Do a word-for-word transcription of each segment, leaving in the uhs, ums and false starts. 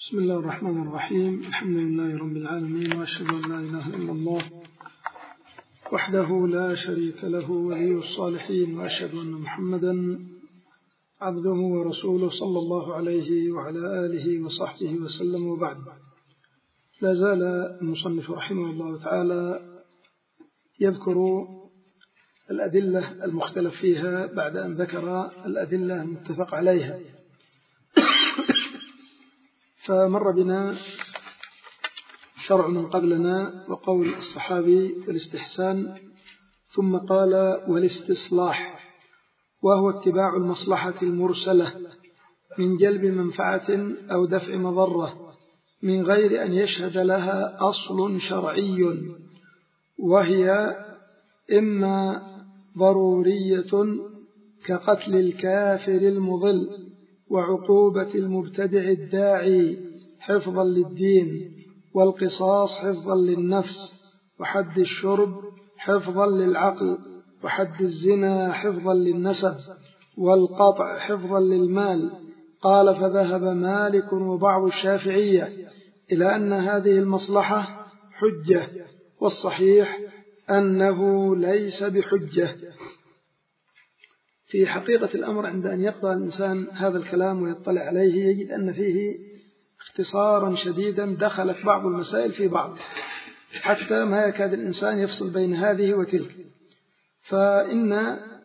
بسم الله الرحمن الرحيم. الحمد لله رب العالمين، وأشهد أن لا إله إلا الله وحده لا شريك له ولي الصالحين، وأشهد أن محمدا عبده ورسوله صلى الله عليه وعلى آله وصحبه وسلم. وبعد، لا زال المصنف رحمه الله تعالى يذكر الأدلة المختلف فيها بعد أن ذكر الأدلة المتفق عليها. فمر بنا شرع من قبلنا وقول الصحابي والاستحسان، ثم قال والاستصلاح، وهو اتباع المصلحة المرسلة من جلب منفعة أو دفع مضرة من غير أن يشهد لها أصل شرعي، وهي إما ضرورية كقتل الكافر المضل وعقوبة المبتدع الداعي حفظا للدين، والقصاص حفظا للنفس، وحد الشرب حفظا للعقل، وحد الزنا حفظا للنسب، والقطع حفظا للمال. قال فذهب مالك وبعض الشافعية إلى أن هذه المصلحة حجة، والصحيح أنه ليس بحجة. في حقيقة الأمر عند أن يقرأ الإنسان هذا الكلام ويطلع عليه يجد أن فيه اختصارا شديدا، دخلت بعض المسائل في بعض حتى ما يكاد الإنسان يفصل بين هذه وتلك. فإن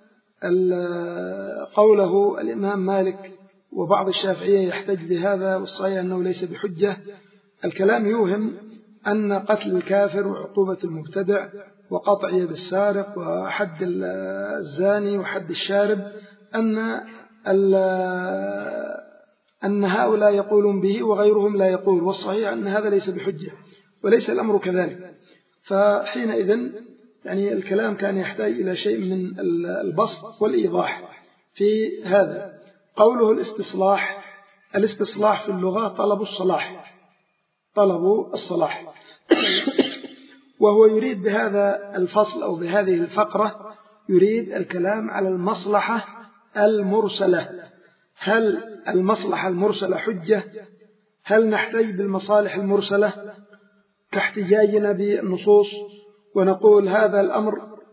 قوله الإمام مالك وبعض الشافعية يحتج بهذا، والصحيح أنه ليس بحجة. الكلام يوهم أن قتل الكافر وعقوبة المبتدع وقطع يد السارق وحد الزاني وحد الشارب أن أن هؤلاء يقولون به وغيرهم لا يقول، والصحيح أن هذا ليس بحجة، وليس الأمر كذلك. فحينئذ يعني الكلام كان يحتاج إلى شيء من البسط والإيضاح في هذا. قوله الاستصلاح، الاستصلاح في اللغة طلب الصلاح، طلب الصلاح وهو يريد بهذا الفصل أو بهذه الفقرة يريد الكلام على المصلحة المرسلة. هل المصلحة المرسلة حجة؟ هل نحتاج بالمصالح المرسلة كاحتجاجنا بالنصوص ونقول هذا الأمر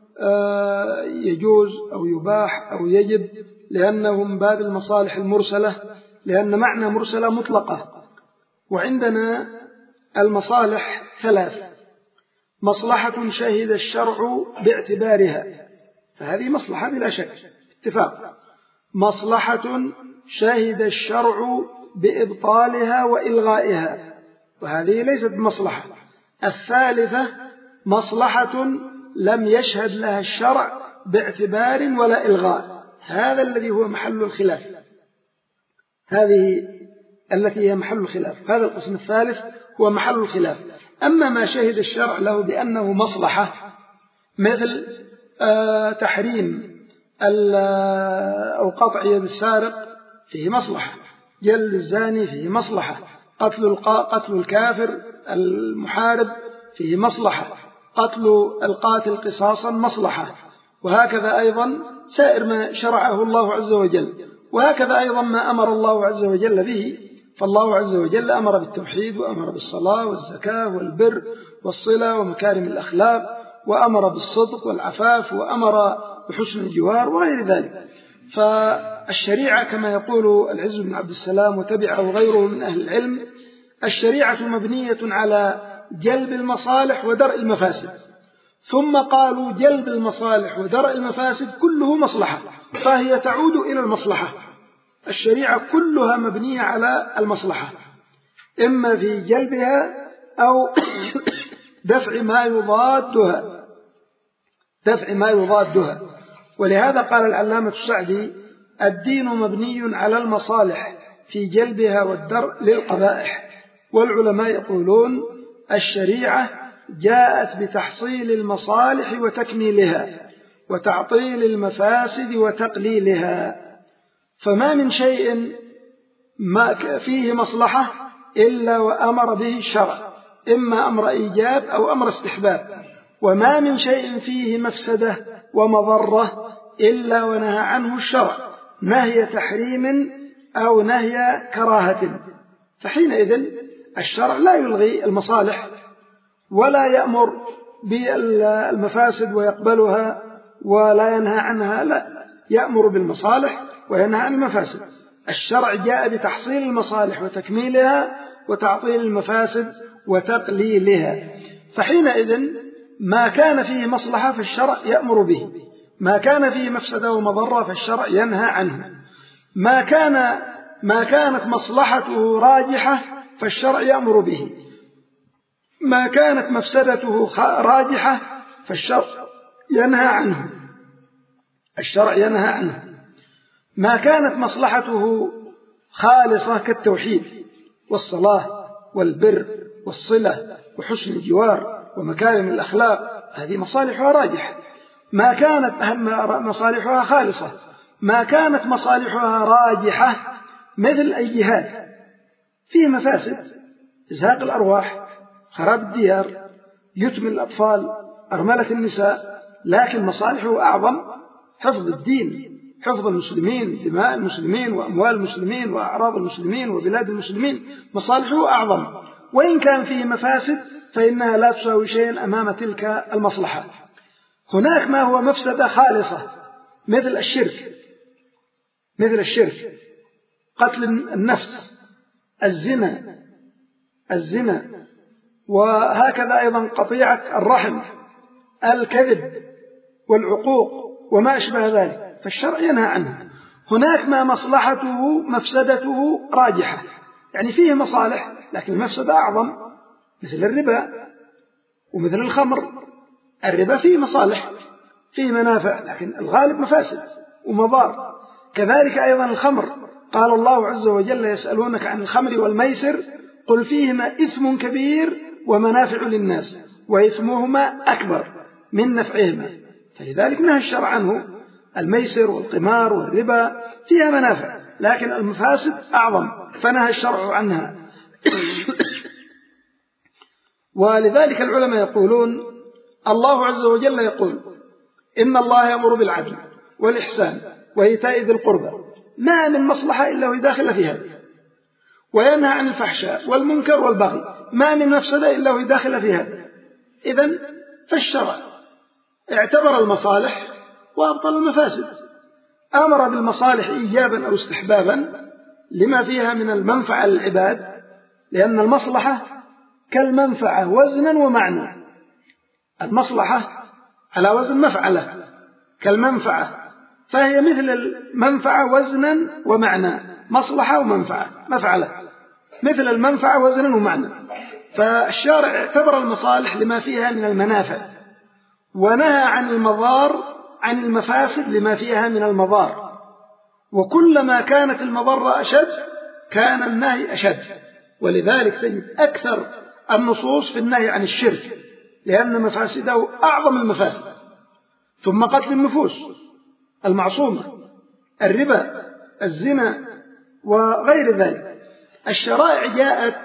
يجوز أو يباح أو يجب لأنه من باب المصالح المرسلة، لأن معنى مرسلة مطلقة. وعندنا المصالح ثلاث: مصلحة شهد الشرع باعتبارها، فهذه مصلحة بلا شك اتفاق. مصلحة شهد الشرع بإبطالها وإلغائها، وهذه ليست مصلحة. الثالثة مصلحة لم يشهد لها الشرع باعتبار ولا إلغاء، هذا الذي هو محل الخلاف، هذه التي هي محل الخلاف. هذا القسم الثالث هو محل الخلاف. أما ما شهد الشرع له بأنه مصلحة مثل آه تحريم أو قطع يد السارق فيه مصلحة، جلد الزاني فيه مصلحة، قتل قتل الكافر المحارب فيه مصلحة، قتل القاتل قصاصا مصلحة، وهكذا أيضا سائر ما شرعه الله عز وجل، وهكذا أيضا ما أمر الله عز وجل به. فالله عز وجل أمر بالتوحيد، وأمر بالصلاة والزكاة والبر والصلة ومكارم الأخلاق، وأمر بالصدق والعفاف، وأمر بحسن الجوار وغير ذلك. فالشريعة كما يقول العز بن عبد السلام وتبعه غيره من أهل العلم، الشريعة مبنية على جلب المصالح ودرء المفاسد. ثم قالوا جلب المصالح ودرء المفاسد كله مصلحة، فهي تعود إلى المصلحة. الشريعة كلها مبنية على المصلحة، إما في جلبها أو دفع ما يضادها دفع ما يضادها ولهذا قال العلامة السعدي: الدين مبني على المصالح في جلبها والدرء للقبائح. والعلماء يقولون الشريعة جاءت بتحصيل المصالح وتكميلها، وتعطيل المفاسد وتقليلها. فما من شيء ما فيه مصلحة إلا وأمر به الشرع، إما أمر إيجاب أو أمر استحباب. وما من شيء فيه مفسدة ومضرة إلا ونهى عنه الشرع، نهي تحريم أو نهي كراهة. فحينئذ الشرع لا يلغي المصالح ولا يأمر بالمفاسد ويقبلها ولا ينهى عنها، لا، يأمر بالمصالح وينهى عن المفاسد. الشرع جاء بتحصيل المصالح وتكميلها وتعطيل المفاسد وتقليلها. فحينئذ ما كان فيه مصلحة فالشرع يأمر به، ما كان فيه مفسدة ومضرة فالشرع ينهى عنه، ما كان ما كانت مصلحته راجحة فالشرع يأمر به، ما كانت مفسدته راجحة فالشرع ينهى عنه الشرع ينهى عنه ما كانت مصلحته خالصة كالتوحيد والصلاة والبر والصلة وحسن الجوار ومكارم الأخلاق، هذه مصالحها راجحة. ما كانت مصالحها خالصة، ما كانت مصالحها راجحة مثل الجهاد فيه مفاسد، إزهاق الأرواح، خراب الديار، يتم الأطفال، أرملة النساء، لكن مصالحه أعظم، حفظ الدين، حفظ المسلمين، دماء المسلمين وأموال المسلمين وأعراض المسلمين وبلاد المسلمين، مصالحه أعظم، وإن كان فيه مفاسد فإنها لا تساوي شيئا أمام تلك المصلحة. هناك ما هو مفسدة خالصة مثل الشرك مثل الشرك قتل النفس، الزنا الزنا وهكذا أيضا قطيعة الرحم، الكذب والعقوق وما أشبه ذلك، فالشرع ينهى عنه. هناك ما مصلحته مفسدته راجحة، يعني فيه مصالح لكن المفسدة أعظم، مثل الربا ومثل الخمر. الربا فيه مصالح فيه منافع لكن الغالب مفاسد ومضار. كذلك أيضا الخمر، قال الله عز وجل: يسألونك عن الخمر والميسر قل فيهما إثم كبير ومنافع للناس وإثمهما أكبر من نفعهما، فلذلك نهى الشرع عنه. الميسر والقمار والربا فيها منافع لكن المفاسد أعظم فنهى الشرع عنها. ولذلك العلماء يقولون الله عز وجل يقول: إن الله يأمر بالعدل والإحسان وإيتاء ذي القربى، ما من مصلحة إلا وهي داخلة في هذا، وينهى عن الفحشاء والمنكر والبغي، ما من مفسدة إلا وهي داخلة في هذا. إذن فالشرع اعتبر المصالح وأبطل المفاسد، أمر بالمصالح إيجابا أو استحبابا لما فيها من المنفعة للعباد، لأن المصلحة كالمنفعة وزنا ومعنى. المصلحة على وزن مفعلة كالمنفعة، فهي مثل المنفعة وزنا ومعنى، مصلحة ومنفعة مفعلة مثل المنفعة وزنا ومعنى. فالشارع اعتبر المصالح لما فيها من المنافع، ونهى عن المضار عن المفاسد لما فيها من المضار، وكلما كانت المضرة أشد كان النهي أشد. ولذلك تجد أكثر النصوص في النهي عن الشرك لأن مفاسده أعظم المفاسد، ثم قتل النفوس المعصومة، الربا، الزنا وغير ذلك. الشرائع جاءت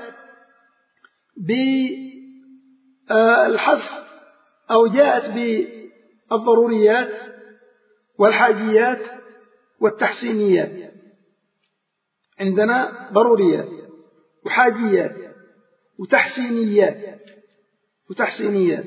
بالحث أو جاءت بالضروريات والحاجيات والتحسينيات. عندنا ضروريات وحاجيات وتحسينيات وتحسينيات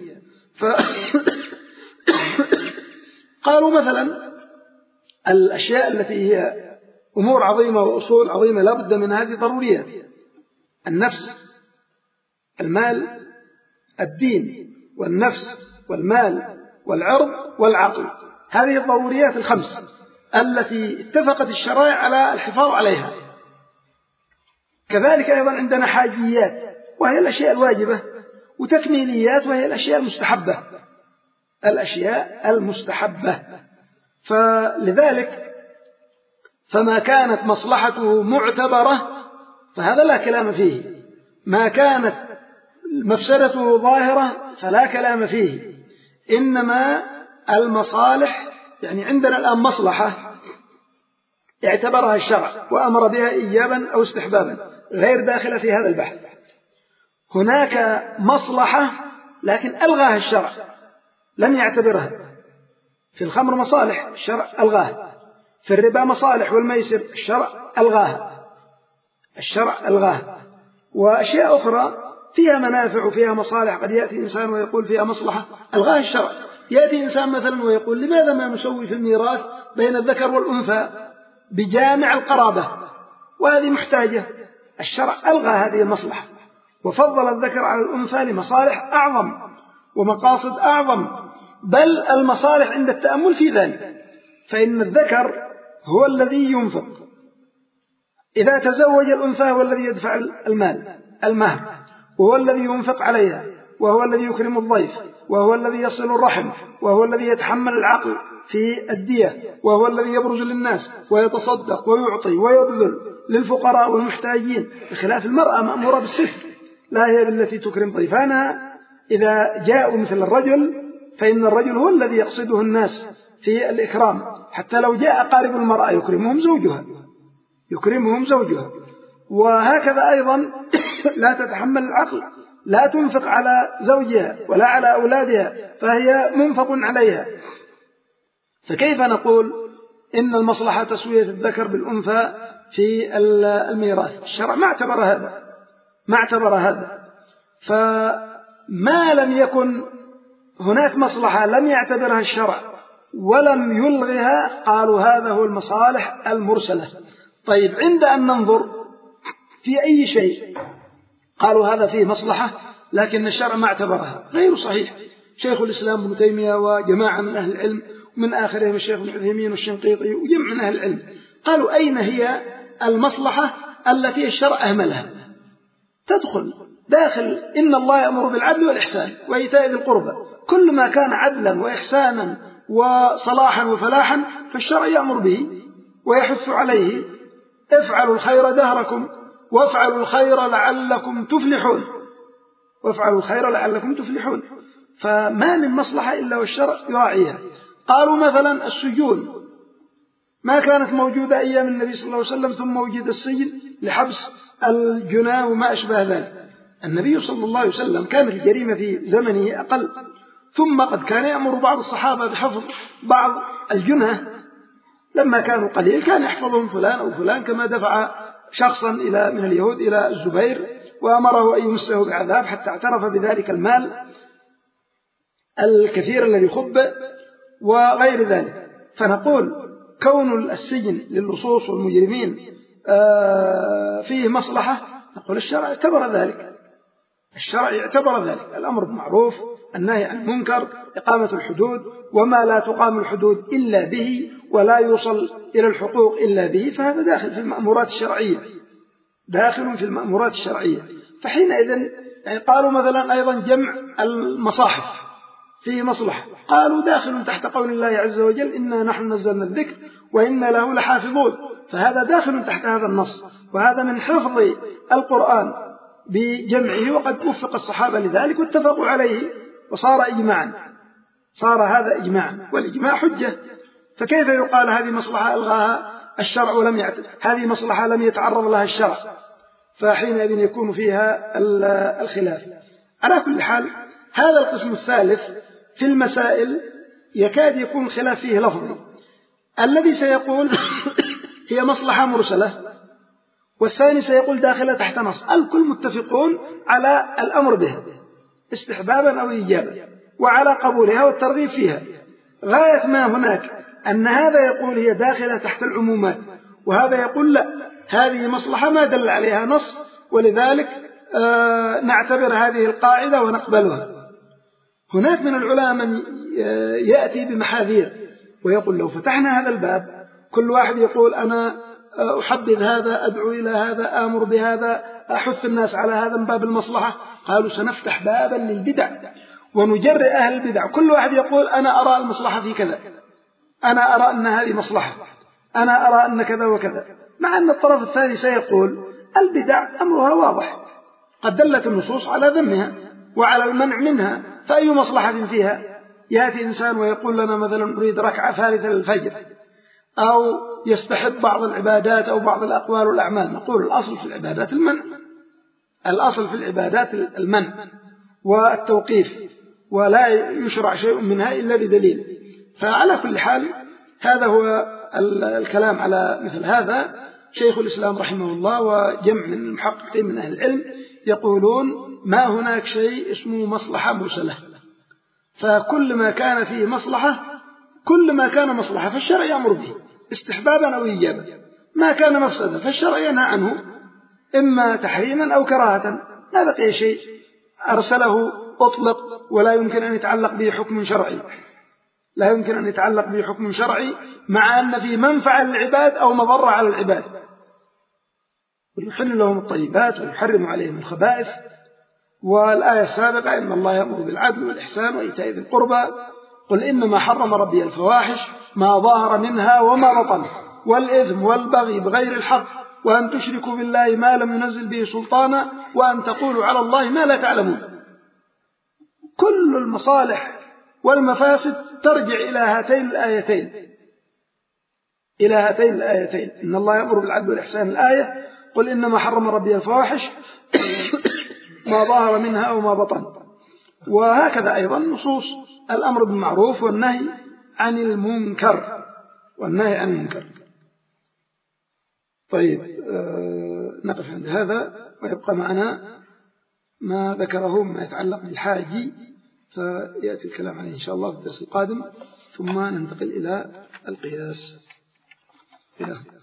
فقالوا مثلا الأشياء التي هي أمور عظيمة وأصول عظيمة لا بد من هذه ضروريات: النفس، المال، الدين والنفس والمال والعرض والعقل، هذه الضروريات الخمس التي اتفقت الشرائع على الحفاظ عليها. كذلك أيضا عندنا حاجيات وهي الأشياء الواجبة، وتكميليات وهي الأشياء المستحبة الأشياء المستحبة فلذلك فما كانت مصلحته معتبرة فهذا لا كلام فيه، ما كانت مفسدته ظاهرة فلا كلام فيه. إنما المصالح، يعني عندنا الآن مصلحة اعتبرها الشرع وأمر بها إيجابا أو استحبابا غير داخلة في هذا البحث. هناك مصلحة لكن ألغاها الشرع لم يعتبرها. في الخمر مصالح الشرع ألغاها، في الربا مصالح والميسر الشرع ألغاها الشرع ألغاها وأشياء أخرى فيها منافع وفيها مصالح. قد يأتي إنسان ويقول فيها مصلحة ألغاها الشرع. يأتي إنسان مثلا ويقول لماذا ما نسوي في الميراث بين الذكر والأنثى بجامع القرابة، وهذه محتاجة. الشرع ألغى هذه المصلحة وفضل الذكر على الأنثى لمصالح أعظم ومقاصد أعظم، بل المصالح عند التأمل في ذلك. فإن الذكر هو الذي ينفق، إذا تزوج الأنثى هو الذي يدفع المال المهر، وهو الذي ينفق عليها، وهو الذي يكرم الضيف، وهو الذي يصل الرحم، وهو الذي يتحمل العقل في الدية، وهو الذي يبرز للناس ويتصدق ويعطي ويبذل للفقراء والمحتاجين، بخلاف المرأة مأمورة بالستر، لا هي بالتي تكرم ضيفانها. إذا جاءوا مثل الرجل فإن الرجل هو الذي يقصده الناس في الإكرام، حتى لو جاء أقارب المرأة يكرمهم زوجها يكرمهم زوجها. وهكذا أيضا لا تتحمل العقل، لا تنفق على زوجها ولا على أولادها، فهي منفق عليها. فكيف نقول إن المصلحة تسوية الذكر بالأنثى في الميراث؟ الشرع ما اعتبر هذا ما اعتبر هذا فما لم يكن هناك مصلحة لم يعتبرها الشرع ولم يلغها، قالوا هذا هو المصالح المرسلة. طيب، عند أن ننظر في أي شيء قالوا هذا فيه مصلحة لكن الشرع ما اعتبرها، غير صحيح. شيخ الإسلام ابن تيمية وجماعة من أهل العلم، ومن آخرهم الشيخ ابن عثيمين والشنقيطي وجمع من أهل العلم، قالوا أين هي المصلحة التي الشرع أهملها؟ تدخل داخل إن الله يأمر بالعدل والإحسان وإيتاء ذي القربى، كل ما كان عدلا وإحسانا وصلاحا وفلاحا فالشرع يأمر به ويحث عليه. افعلوا الخير دهركم وافعلوا الخير لعلكم تفلحون وافعلوا الخير لعلكم تفلحون فما من مصلحة إلا والشرع يراعيها. قالوا مثلا السجون ما كانت موجودة أيام النبي صلى الله عليه وسلم، ثم وجد السجن لحبس الجناه وما أشبه ذلك. النبي صلى الله عليه وسلم كانت الجريمة في زمنه أقل، ثم قد كان يأمر بعض الصحابة بحفظ بعض الجناه لما كانوا قليل، كان يحفظهم فلان أو فلان، كما دفع شخصا إلى من اليهود إلى الزبير وأمره أن يمسه بعذاب حتى اعترف بذلك المال الكثير الذي خب وغير ذلك. فنقول كون السجن للصوص والمجرمين فيه مصلحة، نقول الشرع اعتبر ذلك الشرع اعتبر ذلك الأمر بالمعروف، النهي عن المنكر، إقامة الحدود، وما لا تقام الحدود إلا به ولا يوصل إلى الحقوق إلا به، فهذا داخل في المأمورات الشرعية داخل في المأمورات الشرعية. فحينئذ يعني قالوا مثلا أيضا جمع المصاحف فيه مصلحة، قالوا داخل تحت قول الله عز وجل إنا نحن نزلنا الذكر وإنا له لحافظون، فهذا داخل تحت هذا النص، وهذا من حفظ القرآن بجمعه، وقد وفق الصحابة لذلك واتفقوا عليه وصار إجماعا صار هذا إجماعا، والإجماع حجة. فكيف يقال هذه مصلحة ألغاها الشرع ولم يعتبر، هذه مصلحة لم يتعرض لها الشرع، فحينئذ يكون فيها الخلاف. على كل حال هذا القسم الثالث في المسائل يكاد يكون خلاف فيه لفظي. الذي سيقول هي مصلحة مرسلة، والثاني سيقول داخلة تحت نص، الكل متفقون على الأمر به استحبابا أو إيجابا وعلى قبولها والترغيب فيها، غاية ما هناك أن هذا يقول هي داخلة تحت العمومات، وهذا يقول لا، هذه مصلحة ما دل عليها نص، ولذلك آه نعتبر هذه القاعدة ونقبلها. هناك من العلماء من يأتي بمحاذير ويقول لو فتحنا هذا الباب كل واحد يقول أنا أحبذ هذا، أدعو إلى هذا، آمر بهذا، أحث الناس على هذا من باب المصلحة، قالوا سنفتح بابا للبدع ونجرئ أهل البدع، كل واحد يقول أنا أرى المصلحة في كذا، أنا أرى أن هذه مصلحة، أنا أرى أن كذا وكذا، مع أن الطرف الثاني سيقول البدع أمرها واضح، قد دلت النصوص على ذمها وعلى المنع منها، فأي مصلحة فيها؟ يأتي إنسان ويقول لنا مثلا نريد ركعة ثالثة للفجر، أو يستحب بعض العبادات أو بعض الأقوال والأعمال، نقول الأصل في العبادات المنع، الأصل في العبادات المنع والتوقيف، ولا يشرع شيء منها إلا بدليل. فعلى كل حال هذا هو الكلام على مثل هذا، شيخ الإسلام رحمه الله وجمع من المحققين من أهل العلم يقولون ما هناك شيء اسمه مصلحة مرسلة، فكل ما كان فيه مصلحة كل ما كان مصلحة فالشرع يأمر به استحبابا أو إيجابا، ما كان مفسدة فالشرع ينهى عنه إما تحريما أو كراهة. ما بقي شيء أرسله أطلق ولا يمكن أن يتعلق به حكم شرعي، لا يمكن أن يتعلق به حكم شرعي مع أن فيه منفعة للعباد أو مضرة على العباد. ويحل لهم الطيبات ويحرم عليهم الخبائث. والآية السابقة إن الله يأمر بالعدل والإحسان وإيتاء ذي القربى قل إنما حرم ربي الفواحش ما ظهر منها وما بطن والإثم والبغي بغير الحق وأن تشركوا بالله ما لم ينزل به سلطانا وأن تقولوا على الله ما لا تعلمون. كل المصالح والمفاسد ترجع إلى هاتين الآيتين إلى هاتين الآيتين إن الله يأمر بالعدل والإحسان الآية قل إنما حرم ربي الفواحش ما ظهر منها أو ما بطن. وهكذا أيضا نصوص الأمر بالمعروف والنهي عن المنكر والنهي عن المنكر. طيب آه نقف عند هذا ويبقى معنا ما ذكره مما يتعلق بالحاجي فيأتي الكلام عليه إن شاء الله في الدرس القادم، ثم ننتقل إلى القياس. إلى